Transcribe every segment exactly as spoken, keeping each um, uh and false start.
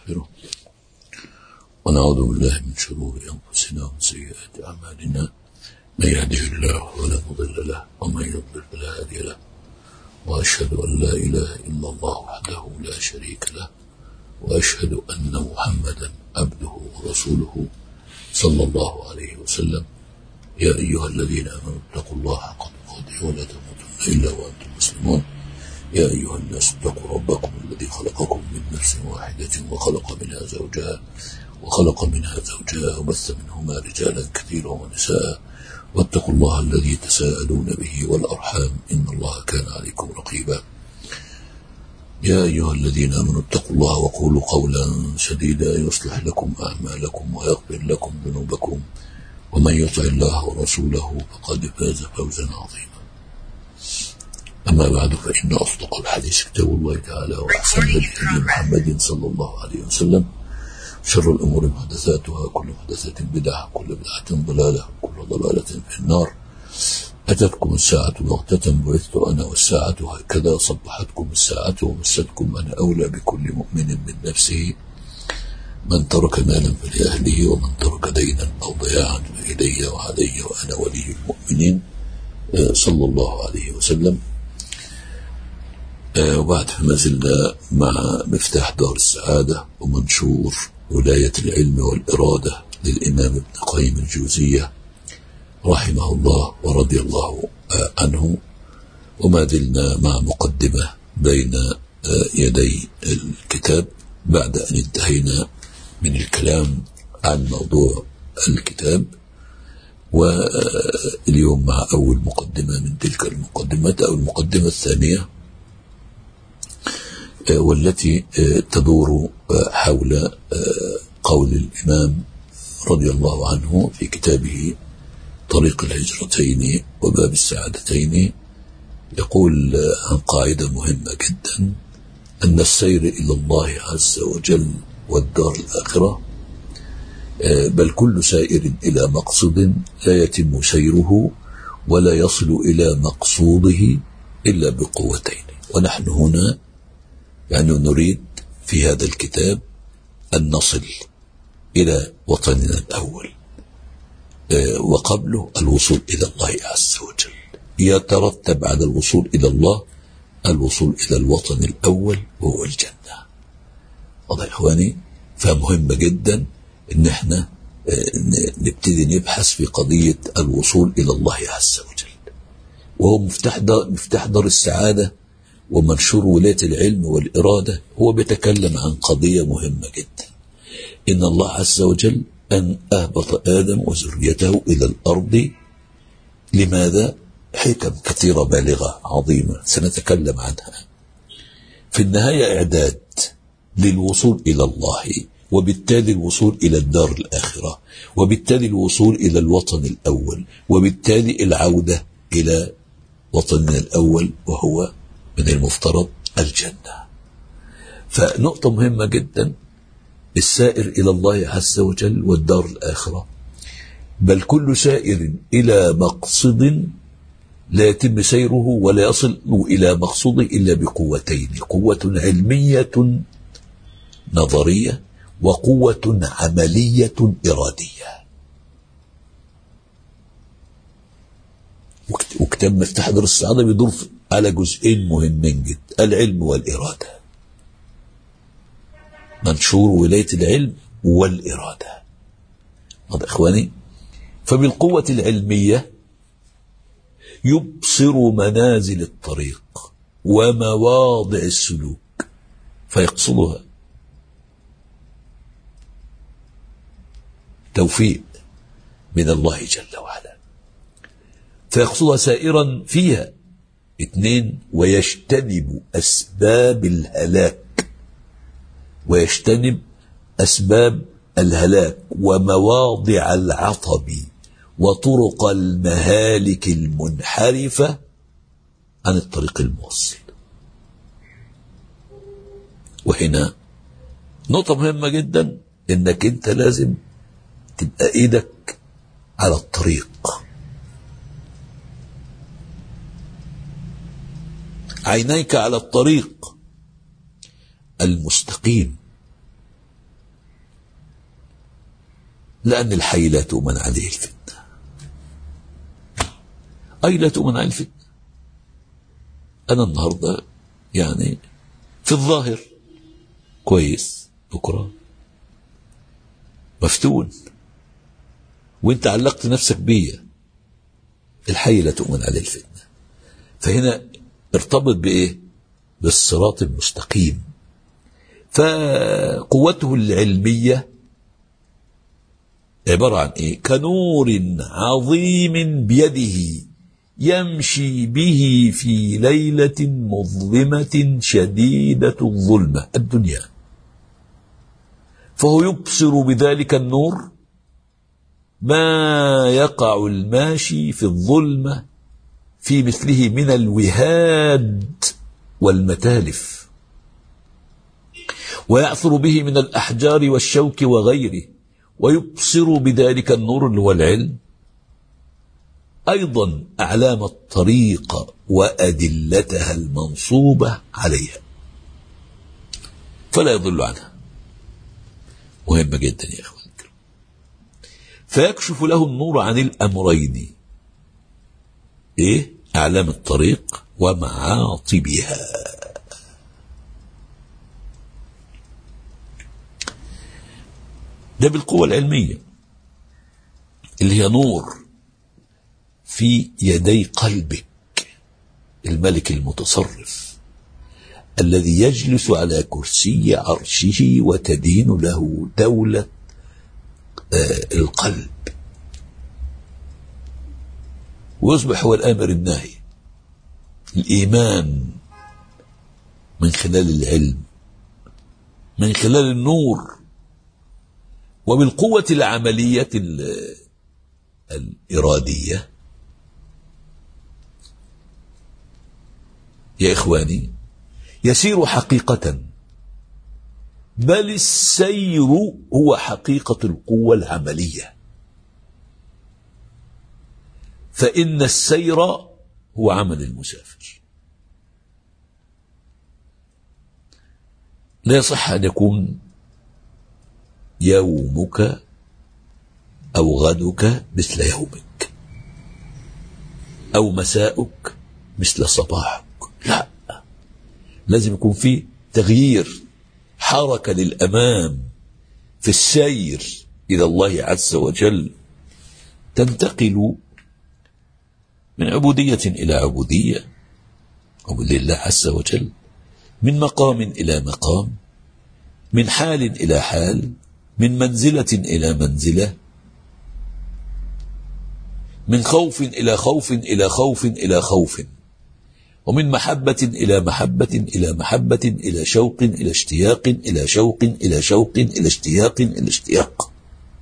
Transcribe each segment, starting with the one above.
ونستغفره ونعوذ بالله من شرور أنفسنا ومن سيئات أعمالنا، من يهده الله فلا مضل له ومن يضلل فلا هادي له، وأشهد أن لا إله إلا الله وحده لا شريك له، وأشهد أن محمدا عبده ورسوله صلى الله عليه وسلم. يا أيها الذين آمنوا اتقوا الله حق تقاته ولا تموتن إلا وأنتم مسلمون. يا أيها الناس اتقوا ربكم الذي خلقكم من نفس واحدة وخلق منها زوجها وخلق منها زوجها وبث منهما رجالا كثيرا ونساء، واتقوا الله الذي تساءلون به والأرحام إن الله كان عليكم رقيبا. يا أيها الذين آمنوا اتقوا الله وقولوا قولا سديدا يصلح لكم أعمالكم ويغفر لكم ذنوبكم، ومن يطع الله ورسوله فقد فاز فوزا عظيما. أما بعد، فإن أصدق الحديث كتاب الله تعالى، وأحسن الهدي هدي محمد صلى الله عليه وسلم، شر الأمور محدثاتها، كل محدثة بدعة، كل بدعة ضلالة، كل ضلالة في النار. أتتكم الساعة بغتة بعثت أنا والساعة هكذا، صبحتكم الساعة ومستكم، أنا أولى بكل مؤمن من نفسه، من ترك مالا فلأهله، ومن ترك دينا أو ضياعا فإلي وعلي وأنا ولي المؤمنين صلى الله عليه وسلم. وبعد، فما زلنا مع مفتاح دار السعادة ومنشور ولاية العلم والإرادة للإمام ابن قيم الجوزية رحمه الله ورضي الله عنه. وما زلنا مع مقدمة بين يدي الكتاب بعد أن انتهينا من الكلام عن موضوع الكتاب، واليوم مع أول مقدمة من تلك المقدمات أو المقدمة الثانية، والتي تدور حول قول الإمام رضي الله عنه في كتابه طريق الهجرتين وباب السعادتين. يقول عن قاعدة مهمة جدا، أن السير إلى الله عز وجل والدار الآخرة، بل كل سائر إلى مقصد لا يتم سيره ولا يصل إلى مقصوده إلا بقوتين. ونحن هنا يعني نريد في هذا الكتاب أن نصل إلى وطننا الأول، وقبله الوصول إلى الله عز وجل. يترتب على الوصول إلى الله الوصول إلى الوطن الأول وهو الجنة. واضح إخواني؟ فمهم جدا إن احنا نبتدي نبحث في قضية الوصول إلى الله عز وجل، وهو مفتاح دار, مفتاح دار السعادة ومنشور ولاية العلم والإرادة. هو بيتكلم عن قضية مهمة جدا، إن الله عز وجل أن أهبط آدم وذريته إلى الأرض. لماذا؟ حكم كثيرة بالغة عظيمة سنتكلم عنها. في النهاية إعداد للوصول إلى الله، وبالتالي الوصول إلى الدار الآخرة، وبالتالي الوصول إلى الوطن الأول، وبالتالي العودة إلى وطننا الأول وهو من المفترض الجنة. فنقطة مهمة جدا، السائر إلى الله عز وجل والدار الآخرة، بل كل سائر إلى مقصد لا يتم سيره ولا يصل إلى مقصوده إلا بقوتين: قوة علمية نظرية، وقوة عملية إرادية. وكتاب مفتاح دار السعادة بيدور على جزئين مهمين جدا: العلم والإرادة، منشور ولاية العلم والإرادة. هذا إخواني، فبالقوة العلمية يبصر منازل الطريق ومواضع السلوك فيقصدها. توفيق من الله جل وعلا، فيقصدها سائرا فيها. اثنين، ويجتنب أسباب الهلاك، ويجتنب أسباب الهلاك ومواضع العطب وطرق المهالك المنحرفة عن الطريق الموصل. وهنا نقطة مهمة جدا، انك انت لازم تبقى ايدك على الطريق، عينيك على الطريق المستقيم لأن الحي لا تؤمن عليه الفتنة، أي لا تؤمن عليه الفتنة. أنا النهاردة يعني في الظاهر كويس، بكرة مفتون، وانت علقت نفسك بيا. الحي لا تؤمن عليه الفتنة. فهنا ارتبط بإيه؟ بالصراط المستقيم. فقوته العلمية عبارة عن إيه؟ كنور عظيم بيده يمشي به في ليلة مظلمة شديدة الظلمة الدنيا، فهو يبصر بذلك النور ما يقع الماشي في الظلمة في مثله من الوهاد والمتالف، ويعثر به من الأحجار والشوك وغيره، ويبصر بذلك النور اللي هو العلم أيضا أعلام الطريق وأدلتها المنصوبة عليها، فلا يضل عنها. مهمة جدا يا أخوان الكرام. فيكشف له النور عن الأمرين، إيه؟ أعلام الطريق ومعاطبها. ده بالقوة العلمية اللي هي نور في يدي قلبك، الملك المتصرف الذي يجلس على كرسي عرشه وتدين له دولة آه القلب، ويصبح هو الآمر الناهي. الإيمان من خلال العلم، من خلال النور، وبالقوة العملية الإرادية. يا إخواني، يسير حقيقة، بل السير هو حقيقة القوة العملية. فإن السير هو عمل المسافر. لا يصح أن يكون يومك أو غدك مثل يومك، أو مساؤك مثل صباحك. لا، لازم يكون في تغيير، حركة للأمام في السير إلى الله عز وجل، تنتقل من عبودية إلى عبودية لله عز وجل، من مقام إلى مقام، من حال إلى حال، من منزلة إلى منزلة، من خوف إلى خوف إلى خوف إلى خوف، ومن محبة إلى محبة إلى محبة، إلى شوق إلى اشتياق، إلى شوق إلى شوق، إلى اشتياق إلى اشتياق.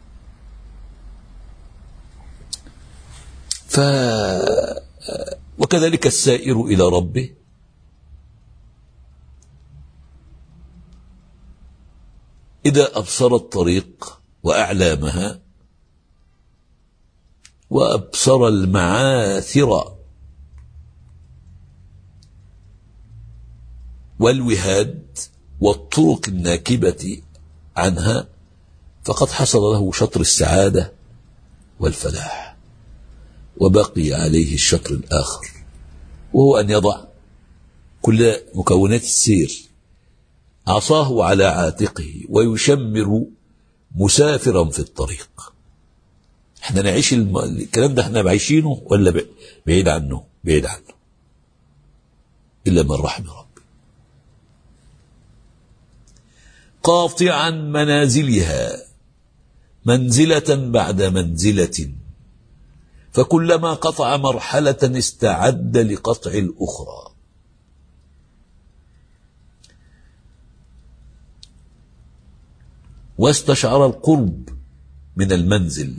ف وكذلك السائر إلى ربه إذا أبصر الطريق وأعلامها، وأبصر المعاثر والوهاد والطرق الناكبة عنها، فقد حصل له شطر السعادة والفلاح، وبقي عليه الشطر الآخر، وهو أن يضع كل مكونات السير عصاه على عاتقه ويشمر مسافرا في الطريق. احنا نعيش الم... الكلام ده احنا بعيشينه ولا بعيد عنه؟ بعيد عنه، إلا من رحم ربي. قاطعا منازلها منزلة بعد منزلة، فكلما قطع مرحلة استعد لقطع الأخرى. واستشعر القرب من المنزل،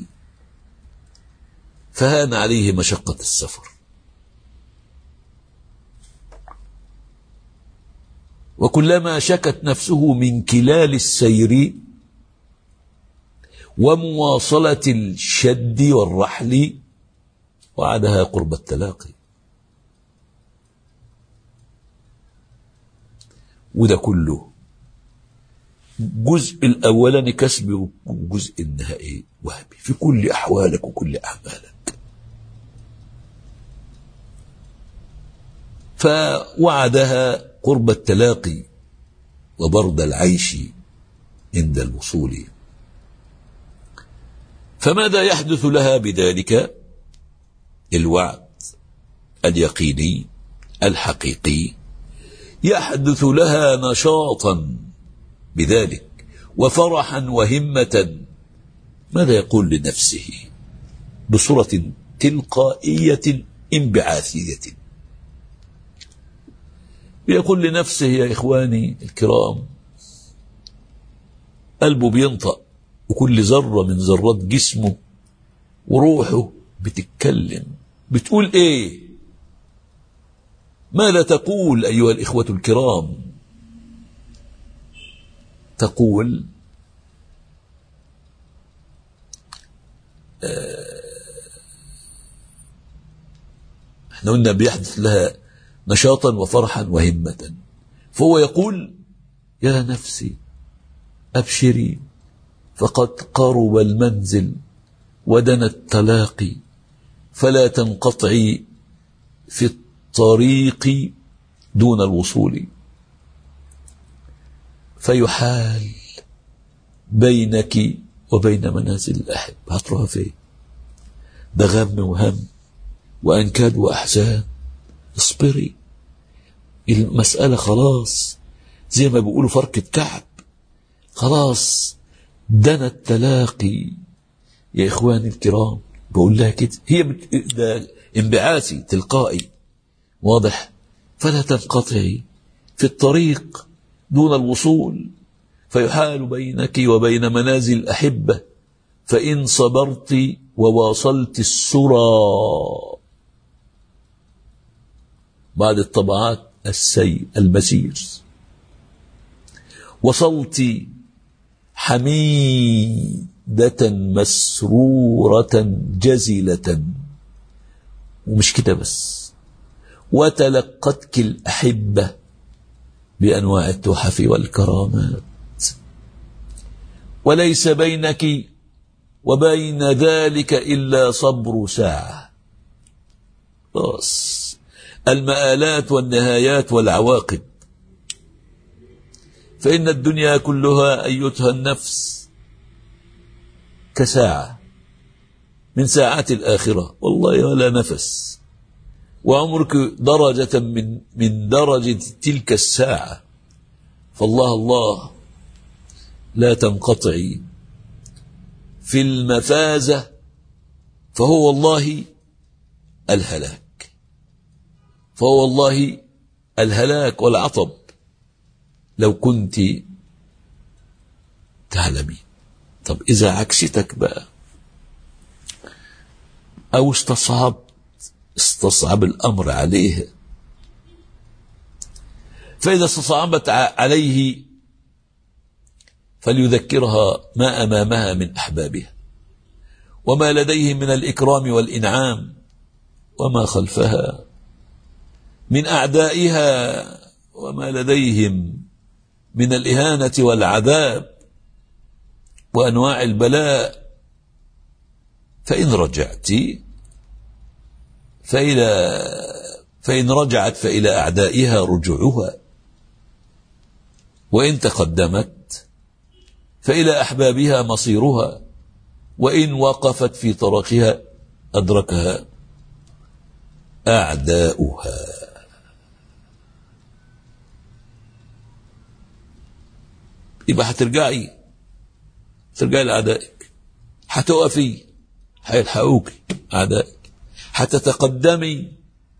فهان عليه مشقة السفر. وكلما شكت نفسه من كلال السير ومواصلة الشد والرحل، وعدها قرب التلاقي. وده كله الجزء الأولاني كسب والجزء النهائي وهبي في كل أحوالك وكل أعمالك. فوعدها قرب التلاقي وبرد العيش عند الوصول. فماذا يحدث لها بذلك الوعد اليقيني الحقيقي؟ يحدث لها نشاطا بذلك وفرحا وهمة. ماذا يقول لنفسه بصورة تلقائية انبعاثية؟ يقول لنفسه يا إخواني الكرام، قلبه بينطق وكل ذرة من ذرات جسمه وروحه بتتكلم، بتقول ايه؟ ما لا تقول أيها الإخوة الكرام؟ تقول احنا قلنا بيحدث لها نشاطا وفرحا وهمة، فهو يقول يا نفسي أبشري فقد قرب المنزل ودنا التلاقي، فلا تنقطعي في الطريق دون الوصول، فيحال بينك وبين منازل الأحب. هتروح فين؟ ده غم وهم وأنكاد وأحزان. اصبري، المسألة خلاص زي ما بيقولوا فركة كعب، خلاص دنا التلاقي. يا إخواني الكرام بقول لها كده، هي ده انبعاثي تلقائي واضح. فلا تنقطعي في الطريق دون الوصول، فيحال بينك وبين منازل الأحبة، فإن صبرت وواصلت السرى بعد الطبعات السير المسير، وصلت حميدة مسرورة جزلة. ومش كده بس، وتلقتك الأحبة بأنواع التحف والكرامات، وليس بينك وبين ذلك إلا صبر ساعة. بس المآلات والنهايات والعواقب، فإن الدنيا كلها أيتها النفس كساعة من ساعات الآخرة، والله ولا نفس، وعمرك درجة من من درجة تلك الساعة. فالله الله لا تنقطعي في المفازة، فهو والله الهلاك، فهو والله الهلاك والعطب لو كنت تعلمين. طب إذا عكستك بقى أو استصعب استصعب الأمر عليه، فإذا استصعبت عليه فليذكرها ما أمامها من أحبابها، وما لديهم من الإكرام والإنعام، وما خلفها من أعدائها، وما لديهم من الإهانة والعذاب وأنواع البلاء. فإن رجعت فإلى فإن رجعت فإلى أعدائها رجوعها، وإن تقدمت فإلى أحبابها مصيرها، وإن وقفت في طريقها أدركها أعداؤها. يبقى هترجعي ترجعي لأعدائك، هتقفي هيلحقوك أعدائك، هتتقدمي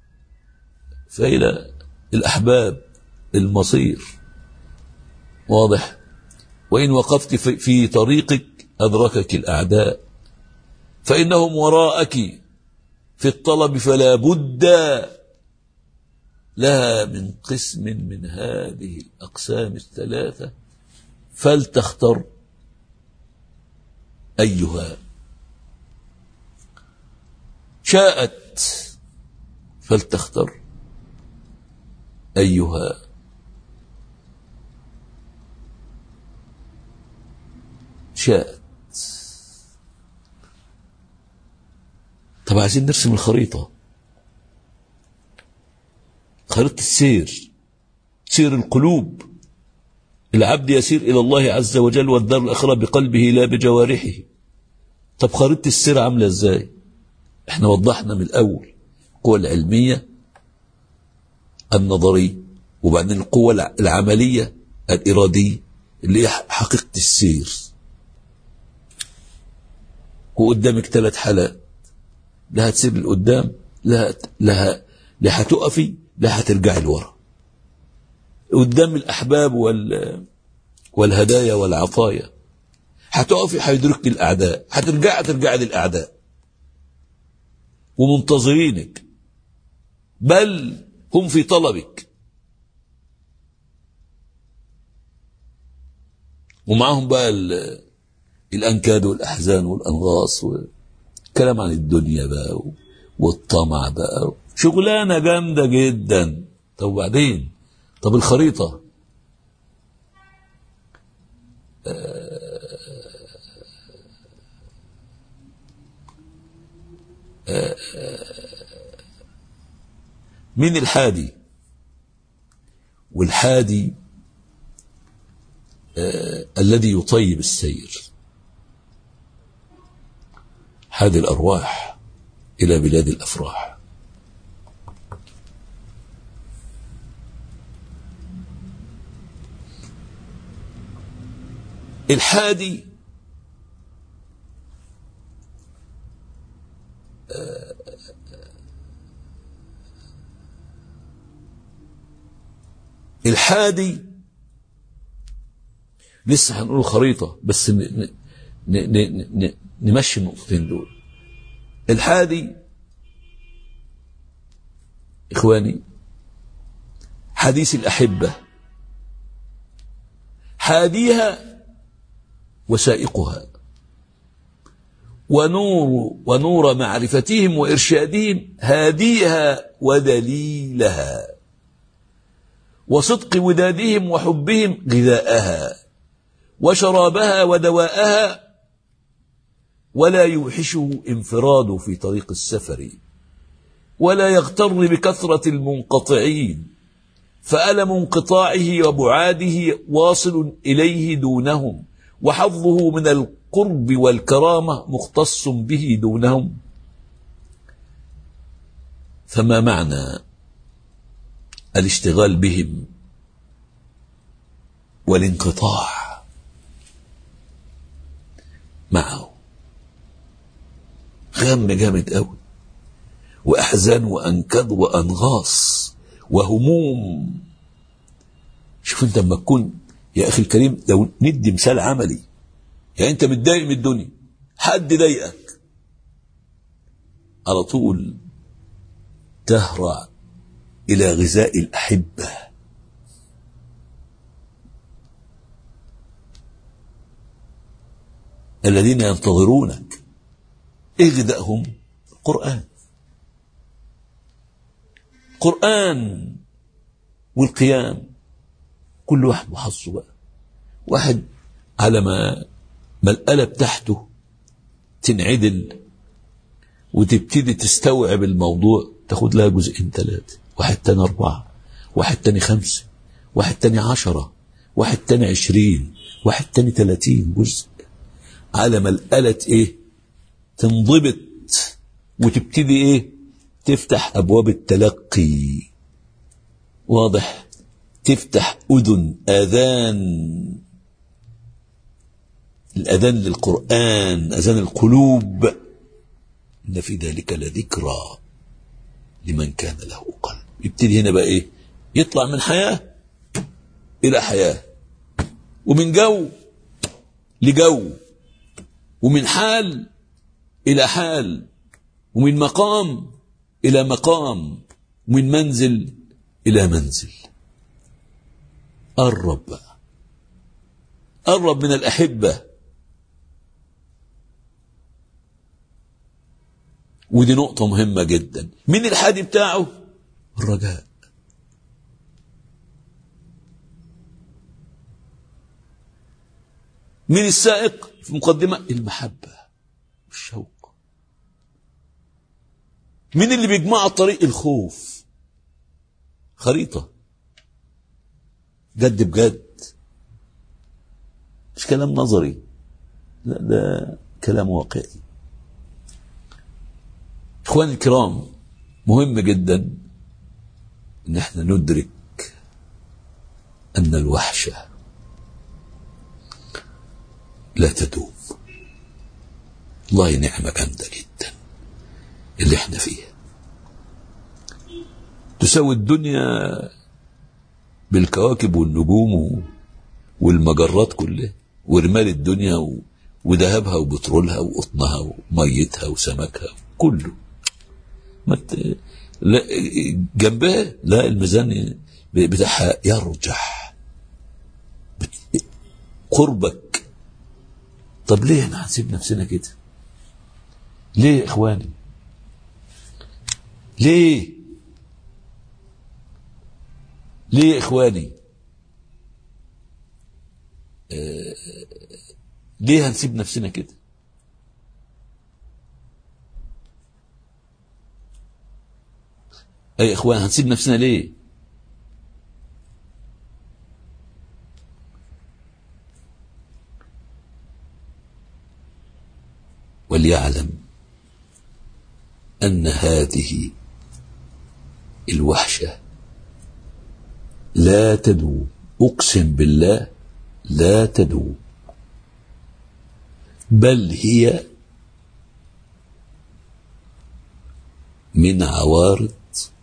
فإلى الأحباب المصير واضح. وإن وقفت في طريقك أدركك الأعداء، فإنهم وراءك في الطلب، فلا بد لها من قسم من هذه الأقسام الثلاثة، فلتختر أيها شاءت، فلتختر أيها شاءت. طب عايزين نرسم الخريطة، خريطة السير، سير القلوب. العبد يسير إلى الله عز وجل والدار الآخرة بقلبه لا بجوارحه. طب خريطة السير عاملة ازاي؟ احنا وضحنا من الأول القوة العلمية النظرية، وبعدين القوة العملية الإرادية اللي هي حقيقة السير. وقدامك ثلاث حالات، لا هتسير لقدام، لا لا لا هتقفي، لا هترجعي لورا. قدام الأحباب وال والهدايا والعطايا، هتقفي هيدركك الأعداء، هترجعي ترجعي للأعداء ومنتظرينك، بل هم في طلبك، ومعهم بقى الأنكاد والأحزان والأنغاص والكلام عن الدنيا بقى والطمع بقى، شغلانة جامدة جدا. طب وبعدين؟ طب الخريطة من الحادي؟ والحادي آه الذي يطيب السير، حادي الأرواح إلى بلاد الأفراح. الحادي آه الحادي لسه هنقول خريطة، بس ن... ن... ن... ن... نمشي النقطتين دول. الحادي إخواني حديث الأحبة، حاديها وسائقها، ونور ونور معرفتهم وإرشادهم هاديها ودليلها، وصدق ودادهم وحبهم غذاءها وشرابها ودواءها، ولا يوحشه انفراد في طريق السفر، ولا يغتر بكثرة المنقطعين، فألم انقطاعه وبعاده واصل إليه دونهم، وحظه من القرب والكرامة مختص به دونهم. فما معنى الاشتغال بهم والانقطاع معه؟ غم جامد قوي، وأحزان وأنكد وأنغاص وهموم. شوف انت لما تكون يا أخي الكريم، لو ندي مثال عملي، يعني انت متضايق من الدنيا، حد ضايقك، على طول تهرع إلى غذاء الأحبة الذين ينتظرونك. ايه غذائهم؟ القرآن. قرآن والقيام، كل واحد وحظه بقى. واحد على ما ما الآلة بتاعته تنعدل وتبتدي تستوعب الموضوع، تاخد لها جزئين ثلاثة، واحد تاني أربعة، واحد تاني خمسة، واحد تاني عشرة، واحد تاني عشرين، واحد تاني ثلاثين جزء، على ما الآلة ايه تنضبط وتبتدي ايه تفتح أبواب التلقي. واضح؟ تفتح أذن آذان، الأذان للقرآن، أذان القلوب. إن في ذلك لذكرى لمن كان له قلب. يبتدي هنا بقى إيه؟ يطلع من حياة إلى حياة، ومن جو لجو، ومن حال إلى حال، ومن مقام إلى مقام، ومن منزل إلى منزل. قرب بقى، قرب من الأحبة. ودي نقطة مهمة جدا. من الحادي بتاعه الرجاء. من السائق في مقدمة المحبة والشوق. من اللي بيجمع الطريق الخوف. خريطة جد بجد، مش كلام نظري، لا ده كلام واقعي. اخواني الكرام، مهم جدا ان احنا ندرك ان الوحشة لا تدوم. والله نعمة جامدة جدا اللي احنا فيها، تساوي الدنيا بالكواكب والنجوم والمجرات كلها، ورمال الدنيا وذهبها وبترولها وقطنها وميتها وسمكها كله. لا جنبها لا الميزان بتاعها يرجح قربك. طب ليه احنا هنسيب نفسنا كده؟ ليه يا اخواني؟ ليه ليه يا اخواني؟ آه ليه هنسيب نفسنا كده؟ اي اخوان هنسيب نفسنا ليه؟ وليعلم ان هذه الوحشة لا تدوم، اقسم بالله لا تدوم، بل هي من عوارض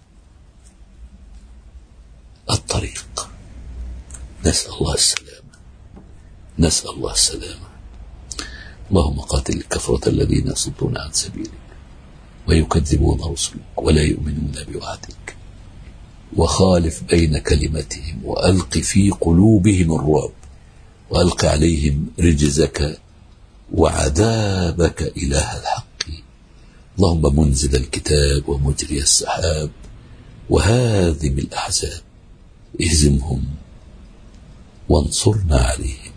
الطريق. نسأل الله السلامة، نسأل الله السلامة. اللهم قاتل الكفرة الذين يصدون عن سبيلك ويكذبون رسلك ولا يؤمنون بوعدك، وخالف بين كلمتهم وألق في قلوبهم الرعب، وألق عليهم رجزك وعذابك إله الحق. اللهم منزل الكتاب ومجري السحاب وهازم الأحزاب، اهزمهم وانصرنا عليهم.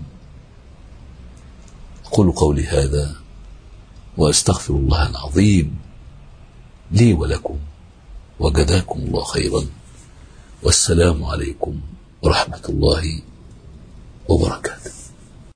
أقول قولي هذا وأستغفر الله العظيم لي ولكم، وجزاكم الله خيرا، والسلام عليكم ورحمة الله وبركاته.